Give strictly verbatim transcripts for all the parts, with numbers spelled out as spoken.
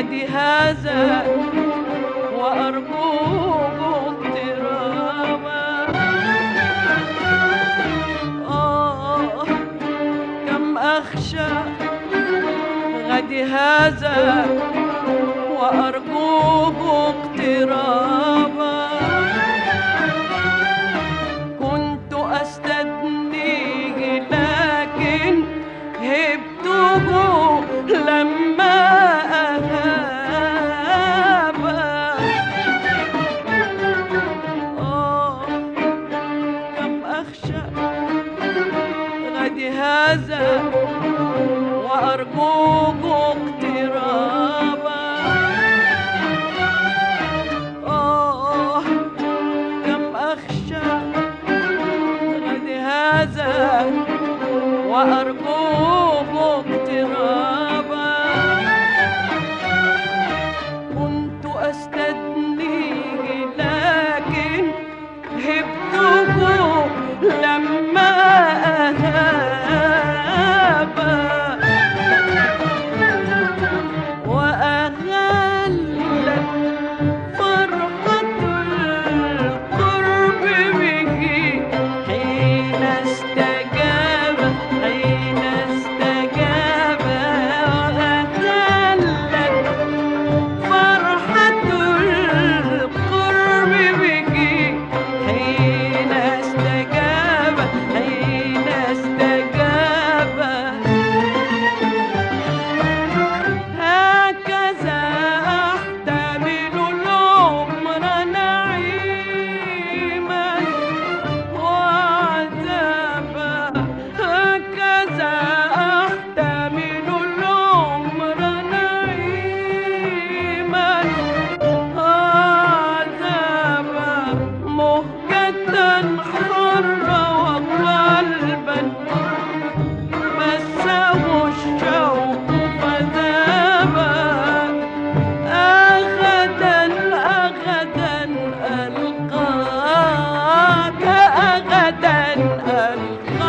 غدي هذا وأرجوه اقترابا. آه كم أخشى غدي هذا وأرجوه اقترابا. كنت أستدنيه لكن هبته لما أهاب. آه كم أخشى غدي هذا وأرجوه اقترابا. آه كم أخشى غدي هذا وأرجوه اقترابا. كنت أستدنيه لكن هبته لما أهاب. وأغلت فرحة القرب به حين استجاب حين استجاب. وأغلت فرحة القرب به حين استجاب حين استجاب. هكذا أحتمل العمر نعيما وعذابا. هكذا أحتمل العمر نعيما وعذابا. مهجة حرة وقلبا مسه الشوق فذابا. أغدا أغدا ألقاك أغدا ألقاك.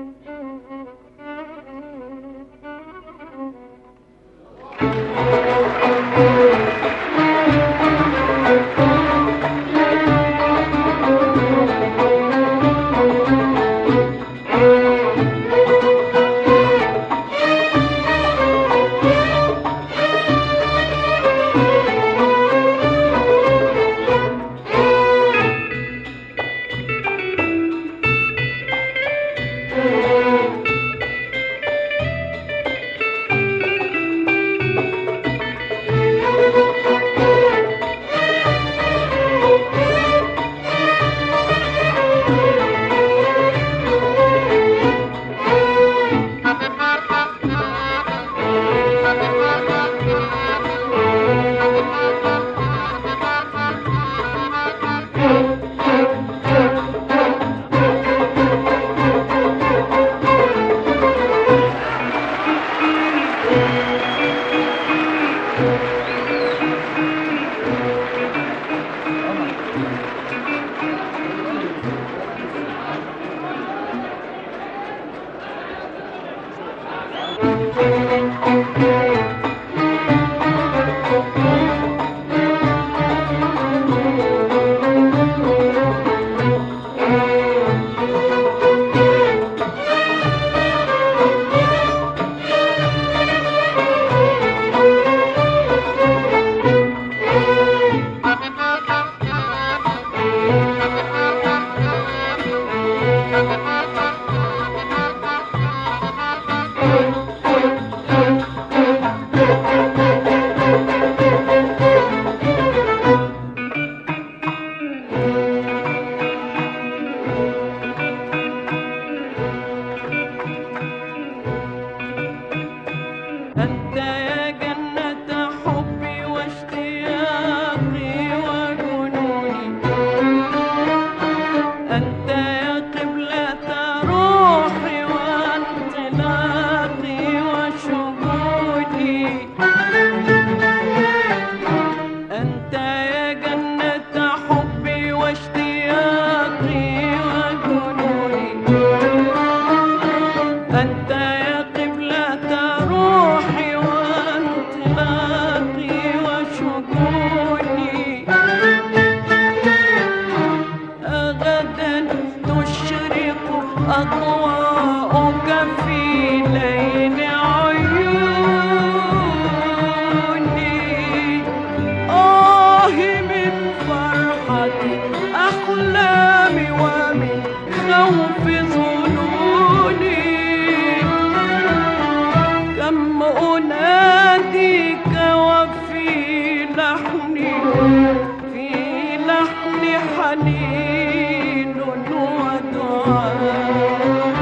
Thank you. أنت يا جنة حبي واشتياقي وجنوني، أنت يا قبلة روحي وانطلاقي وشهودي، أنت يا جنة حبي واشتياقي وجنوني، أنت يا قبلة روحي وانطلاقي وشجوني، غدا تشرق أضواءك في ليل عيوني، آه من فرحة أحلامي ومن خوف ظنوني، كم أناديك وفي لحني في لحن حنين ودعاء،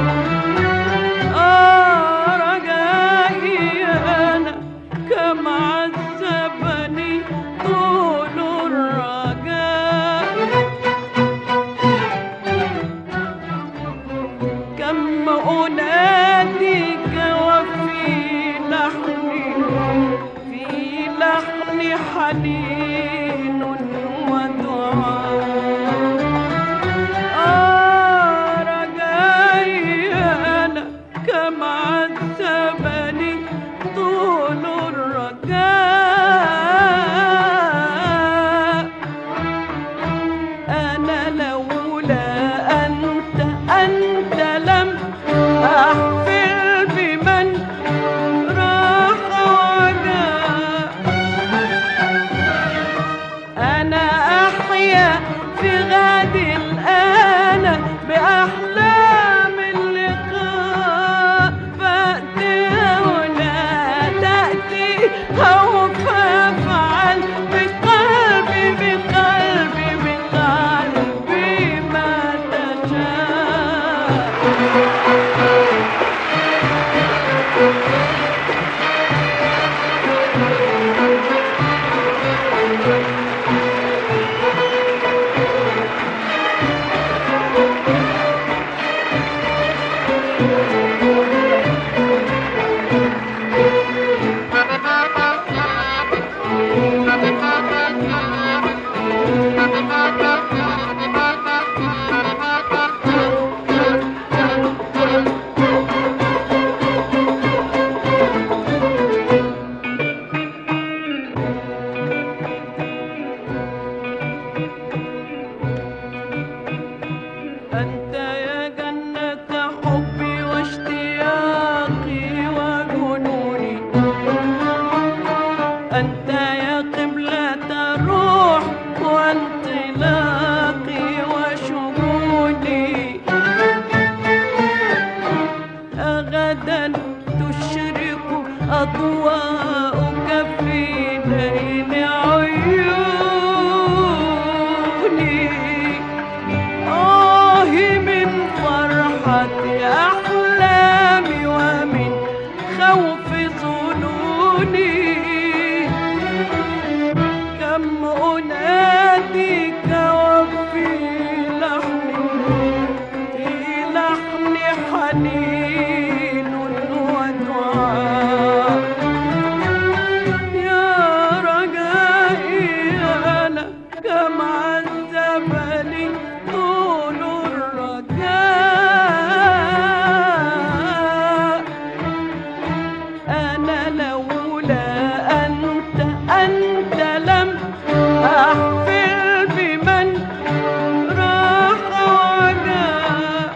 آه رجائي أنا كم عذبني طول الرجاء، كم أناديك وفي لحني في لحن حنين ودعاء، آه رجائي أنا كم عذبني طول الرجاء، أنا لولا أنت أنت لم أحفل بمن راح وجاء، أنا أحيا في غد الآن بأحلام اللقاء، فأتي ولا تأتي أو فافعل بقلبي بقلبي بقلبي ما تشاء. أنت يا جنة حبي واشتياقي وجنوني، أنت يا قبلة الروح وانطلاقي وشجوني، غدا تشرق أضواءك في ليل عيوني، آه من فرحة أحلامي ومن خوف ظنوني، كم أناديك وفي لحني في لحن حنين ودعاء، يا رجائي أنا كم عذبني طول الرجاء، أنا لولا أنت أنت لم أحفل بمن راح وجاء،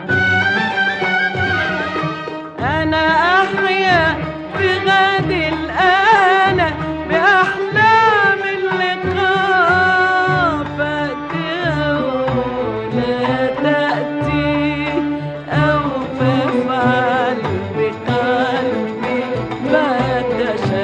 أنا أحيا في غد الآن بأحلام اللقاء، فأتي ولا تأتي أو فافعل بقلبي ما تشاء.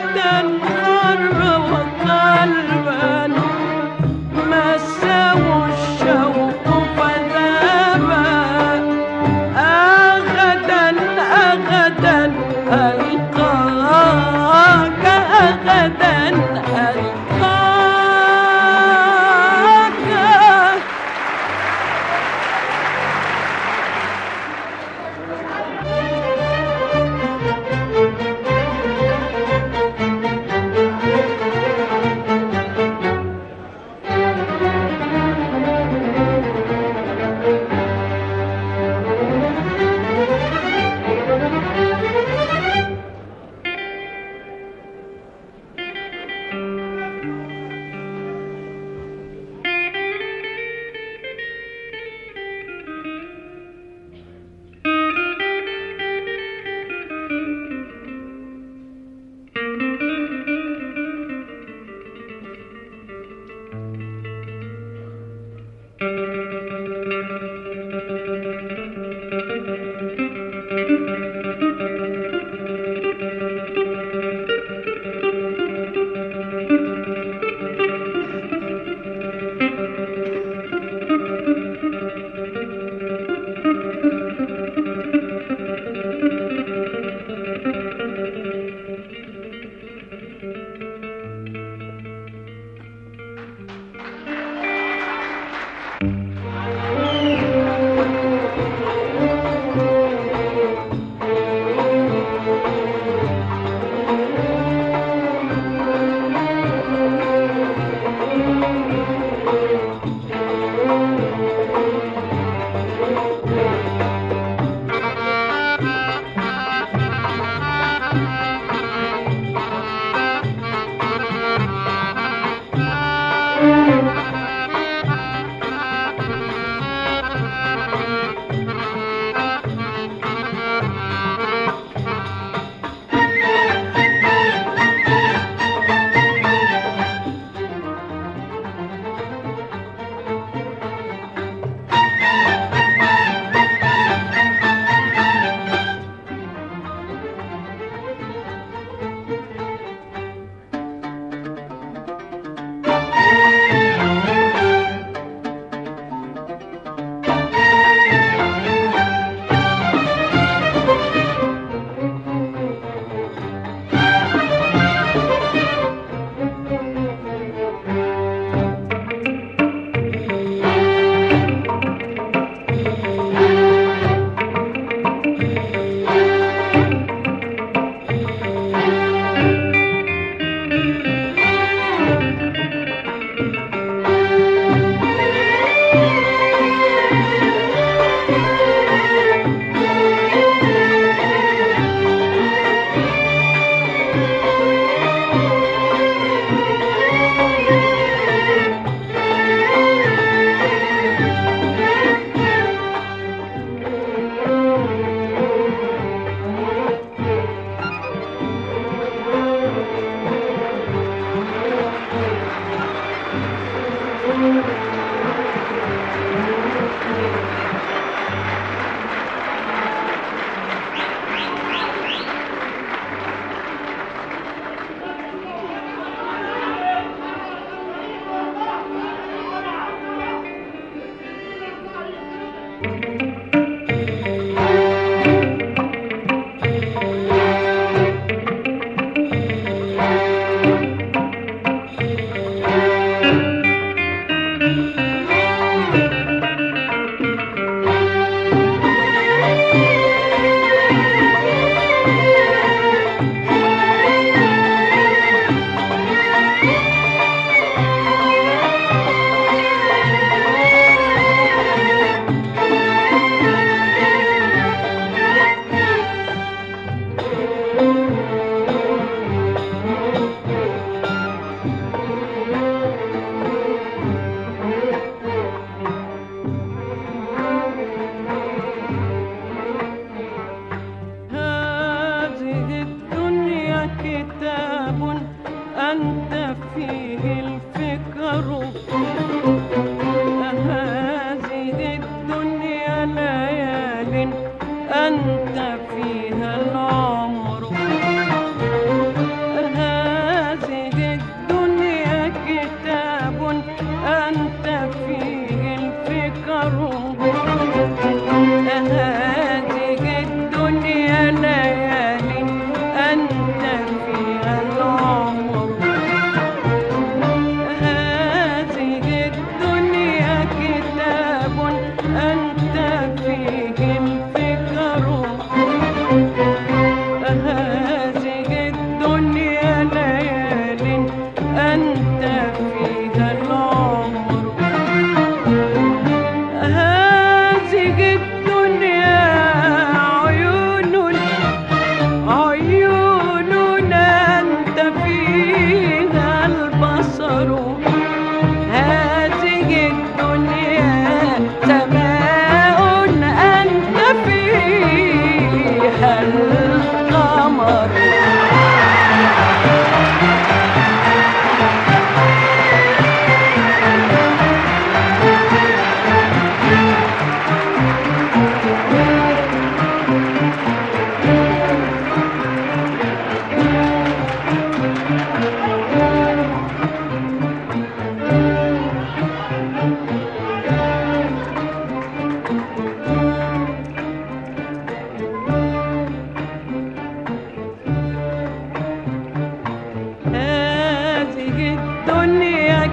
أنت فيها العمر.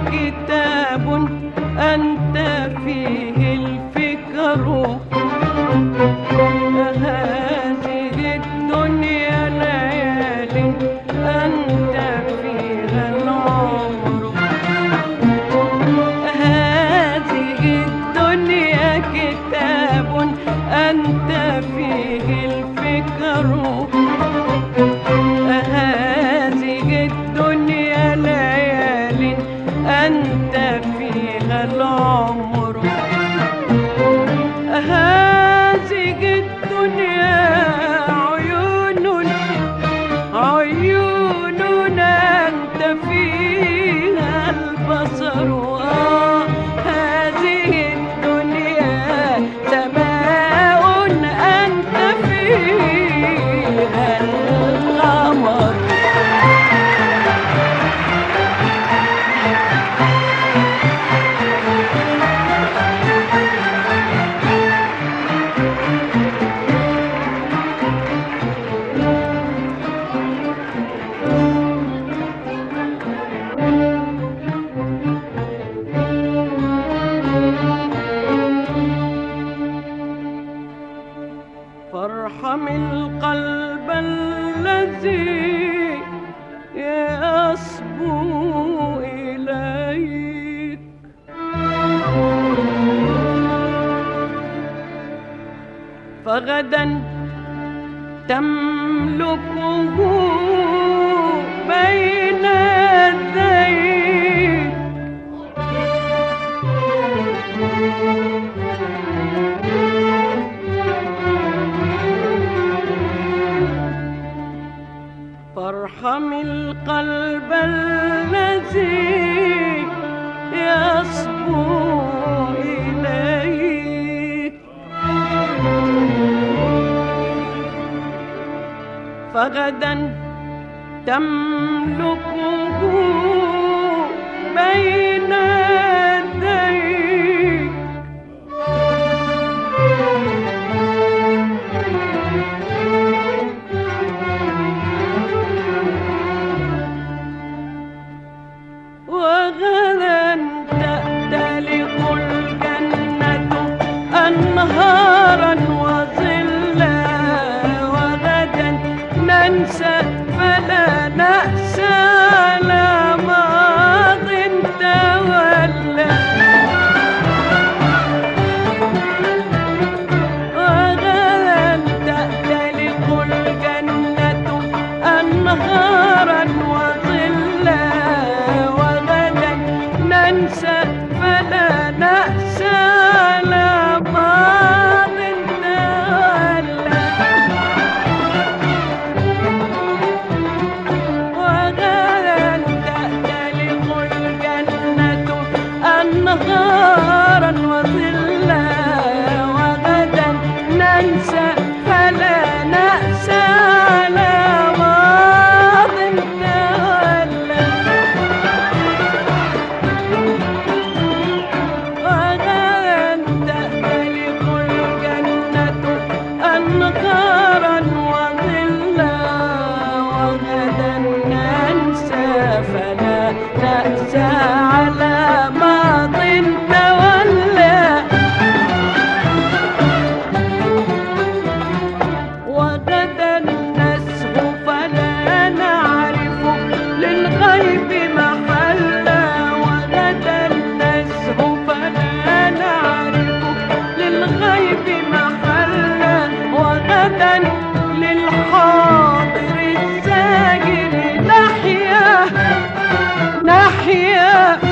كتاب أنت فيه الفكر. هذه الدنيا ليال أنت فيها العمر. هذه الدنيا كتاب أنت فيه الفكر. هذه الدنيا ليال أنت فيها العمر. هذه الدنيا عيون عيون أنت فيها البصر. آه هذه الدنيا سماء أنت فيها القمر. فارحم القلب الذي يصبو إليك. فغدا تملكه بين يديك. فارحم القلب الذي يصبو إليك. فغدا تملكه بين يديك. وغدا تأتلق الجنة أنهارا وظلا. وغدا ننسى فلا نأسى على ماض تولى. وغدا تأتلق الجنة أنهارا وظلا. ننسى فلا نأسى على ماض تولى. وغدا تأتلق الجنة أنهارا وظلا. وغدا ننسى فلا نأسى على ماض تولى. أنهارا وظلا. وغدا ننسى فلا نأسى على ماض تولى. وغدا نسهو فلا نعرف للغيب محلا. وغدا نسهو فلا نعرف للغيب محلا. وغدا للحاضر الساجد نحيا نحيا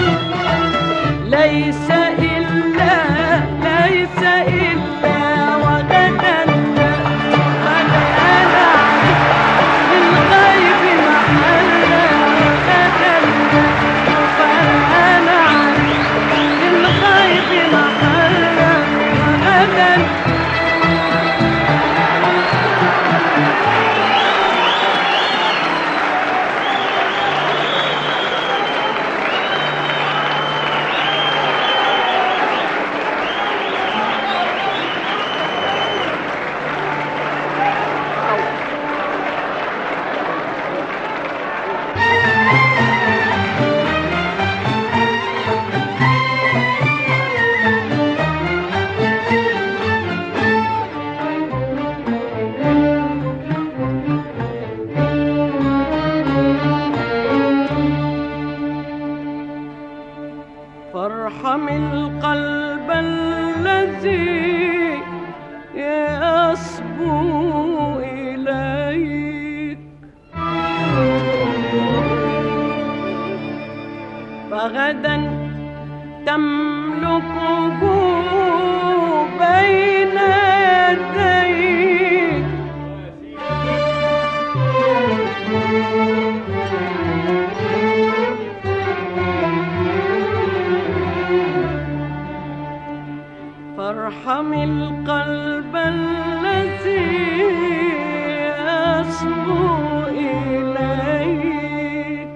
فارحم القلب الذي يصبو إليك، فغدا تملكه بين يديك، فارحم القلب الذي يصبو إليك،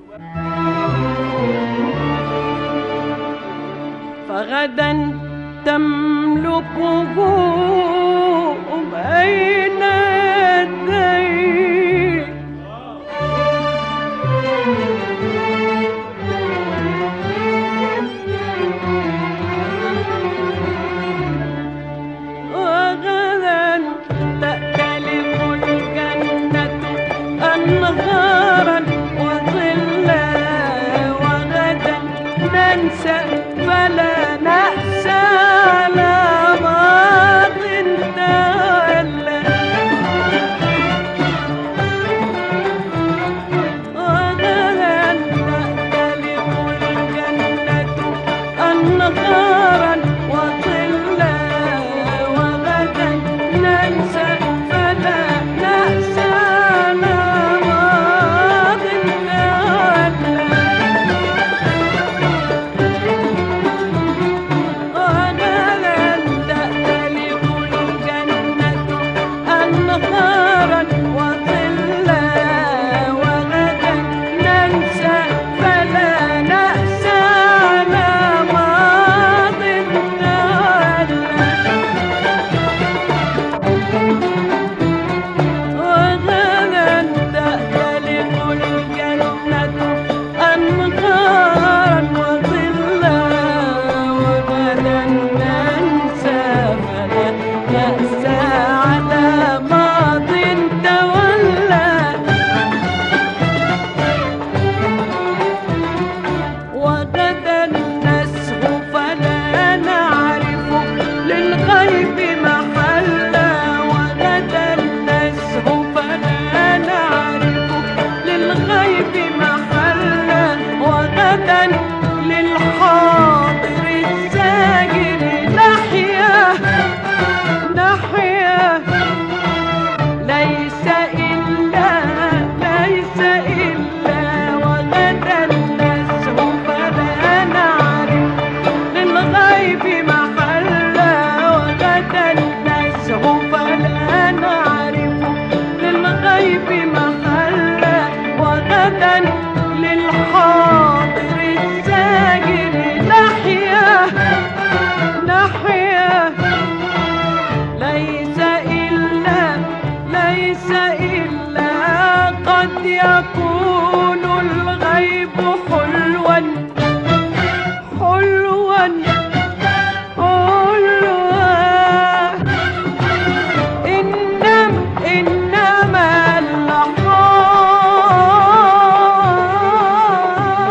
فغدا تملكه بين يديك، وغدا تأتلف الجنة أنهارا وظلا، وغدا ننسى فلا نأسى على ماض تولى، وغدا تأتلف الجنة أنهارا وظلا، وغدا ننسى فلا نأسى على ماض تولى، للحاضر الساجد نحيا نحيا، ليس إلا ليس إلا وغدا نسهو فلا نعرف للغيب محلا، وغدا نسهو فلا نعرف للغيب محلا، وغدا للحاضر الساجد نحيا نحيا، ليس إلا ليس إلا قد يكون الغيب حلوا حلوا حلوا، إنما إنما اللحظات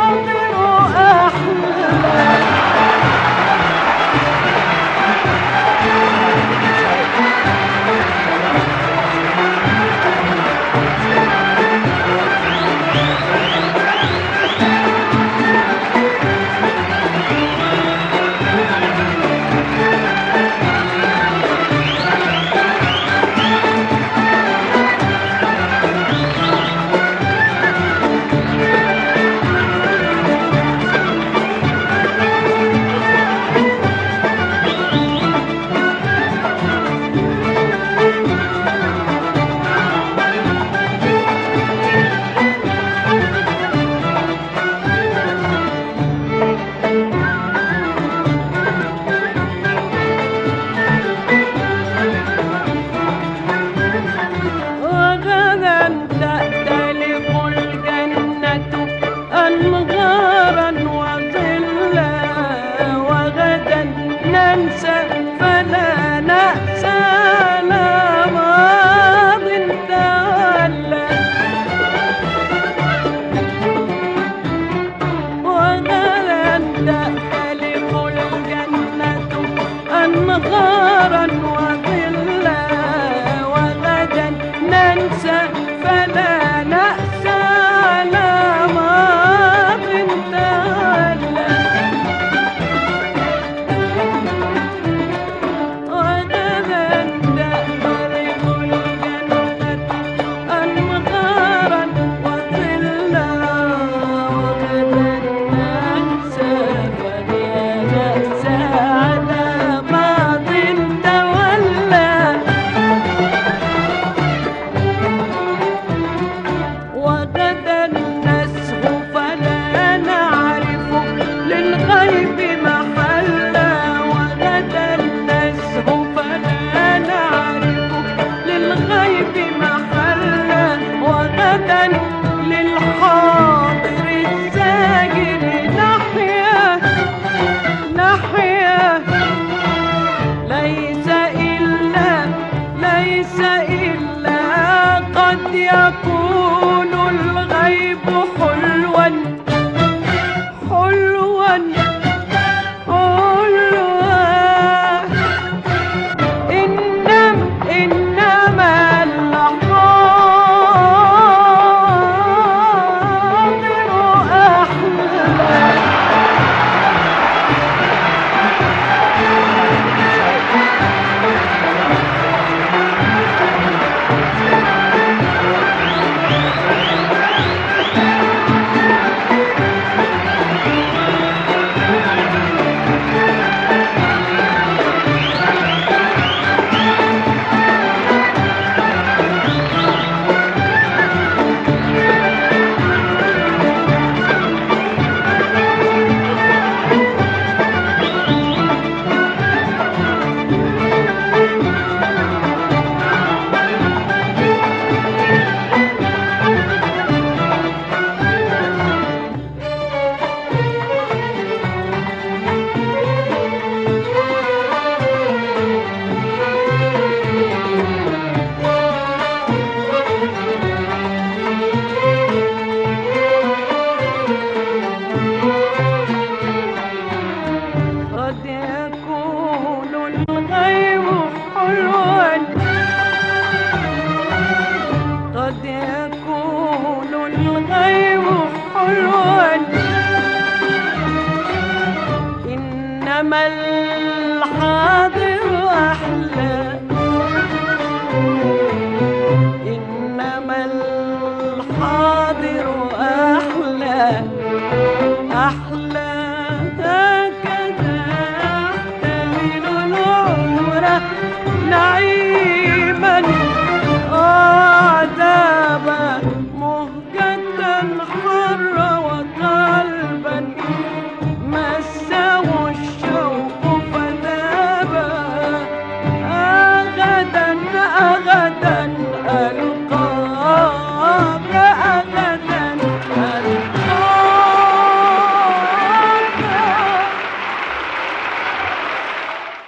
حلوا حلوا إنما إنما الحاضر أحلى. قد يكون الغيب حلوا قد يكون الغيب حلوا إنما الحاضر أحلى. إنما الحاضر أحلى أحلى. هكذا أحتمل العمر نعيما